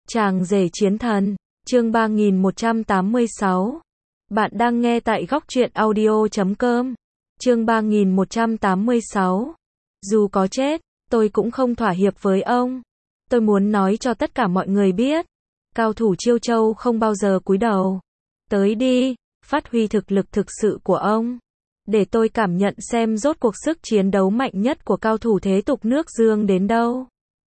Chàng rể chiến thần, chương 3186. Bạn đang nghe tại góc truyện audio.com. Chương 3186. Dù có chết, tôi cũng không thỏa hiệp với ông. Tôi muốn nói cho tất cả mọi người biết, cao thủ Chiêu Châu không bao giờ cúi đầu. Tới đi, phát huy thực lực thực sự của ông, để tôi cảm nhận xem rốt cuộc sức chiến đấu mạnh nhất của cao thủ thế tục nước Dương đến đâu.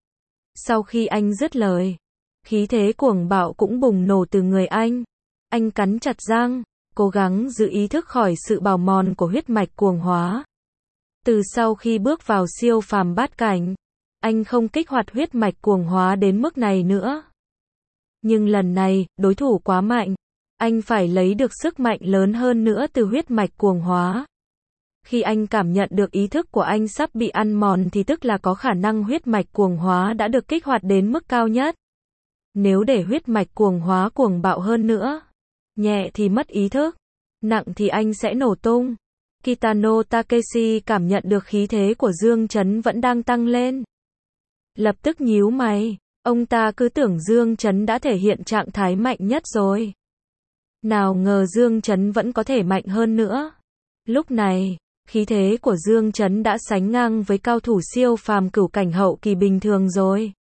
Sau khi anh dứt lời, khí thế cuồng bạo cũng bùng nổ từ người anh. Anh cắn chặt răng, cố gắng giữ ý thức khỏi sự bào mòn của huyết mạch cuồng hóa. Từ sau khi bước vào siêu phàm bát cảnh, anh không kích hoạt huyết mạch cuồng hóa đến mức này nữa. Nhưng lần này, đối thủ quá mạnh, anh phải lấy được sức mạnh lớn hơn nữa từ huyết mạch cuồng hóa. Khi anh cảm nhận được ý thức của anh sắp bị ăn mòn thì tức là có khả năng huyết mạch cuồng hóa đã được kích hoạt đến mức cao nhất. Nếu để huyết mạch cuồng hóa cuồng bạo hơn nữa, nhẹ thì mất ý thức, nặng thì anh sẽ nổ tung. Kitano Takeshi cảm nhận được khí thế của Dương Chấn vẫn đang tăng lên. Lập tức nhíu mày, ông ta cứ tưởng Dương Chấn đã thể hiện trạng thái mạnh nhất rồi. Nào ngờ Dương Chấn vẫn có thể mạnh hơn nữa. Lúc này, khí thế của Dương Chấn đã sánh ngang với cao thủ siêu phàm cửu cảnh hậu kỳ bình thường rồi.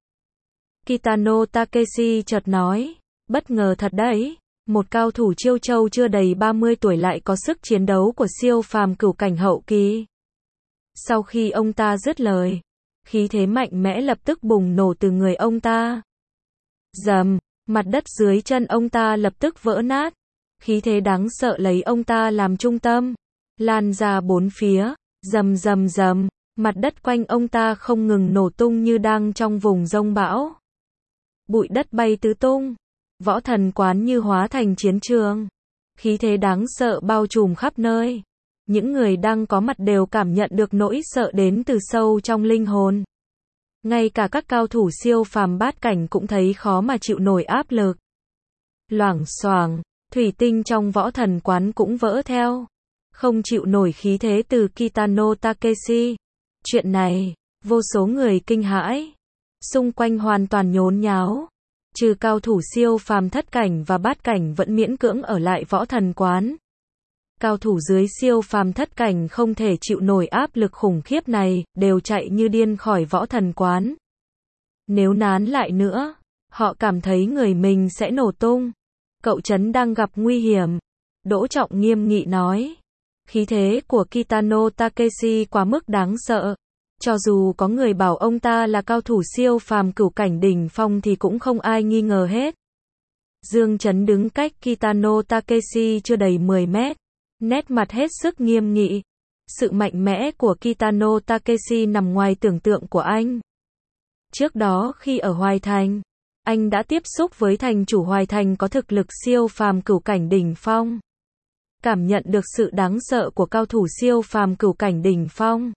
Kitano Takeshi chợt nói, bất ngờ thật đấy, một cao thủ Chiêu Châu chưa đầy 30 tuổi lại có sức chiến đấu của siêu phàm cửu cảnh hậu kỳ. Sau khi ông ta dứt lời, khí thế mạnh mẽ lập tức bùng nổ từ người ông ta. Rầm, mặt đất dưới chân ông ta lập tức vỡ nát. Khí thế đáng sợ lấy ông ta làm trung tâm, lan ra bốn phía, rầm rầm rầm, mặt đất quanh ông ta không ngừng nổ tung như đang trong vùng giông bão. Bụi đất bay tứ tung, võ thần quán như hóa thành chiến trường. Khí thế đáng sợ bao trùm khắp nơi. Những người đang có mặt đều cảm nhận được nỗi sợ đến từ sâu trong linh hồn. Ngay cả các cao thủ siêu phàm bát cảnh cũng thấy khó mà chịu nổi áp lực. Loảng xoảng, thủy tinh trong võ thần quán cũng vỡ theo. Không chịu nổi khí thế từ Kitano Takeshi. Chuyện này, vô số người kinh hãi. Xung quanh hoàn toàn nhốn nháo. Trừ cao thủ siêu phàm thất cảnh và bát cảnh vẫn miễn cưỡng ở lại võ thần quán. Cao thủ dưới siêu phàm thất cảnh không thể chịu nổi áp lực khủng khiếp này, đều chạy như điên khỏi võ thần quán. Nếu nán lại nữa, họ cảm thấy người mình sẽ nổ tung. Cậu Trấn đang gặp nguy hiểm. Đỗ Trọng nghiêm nghị nói. Khí thế của Kitano Takeshi quá mức đáng sợ. Cho dù có người bảo ông ta là cao thủ siêu phàm cửu cảnh đỉnh phong thì cũng không ai nghi ngờ hết. Dương Chấn đứng cách Kitano Takeshi chưa đầy 10 mét. Nét mặt hết sức nghiêm nghị. Sự mạnh mẽ của Kitano Takeshi nằm ngoài tưởng tượng của anh. Trước đó khi ở Hoài Thành, anh đã tiếp xúc với thành chủ Hoài Thành có thực lực siêu phàm cửu cảnh đỉnh phong. Cảm nhận được sự đáng sợ của cao thủ siêu phàm cửu cảnh đỉnh phong.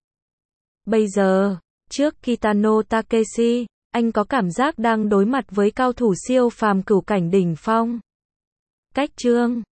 Bây giờ, trước Kitano Takeshi, anh có cảm giác đang đối mặt với cao thủ siêu phàm cửu cảnh đỉnh phong. Cách chương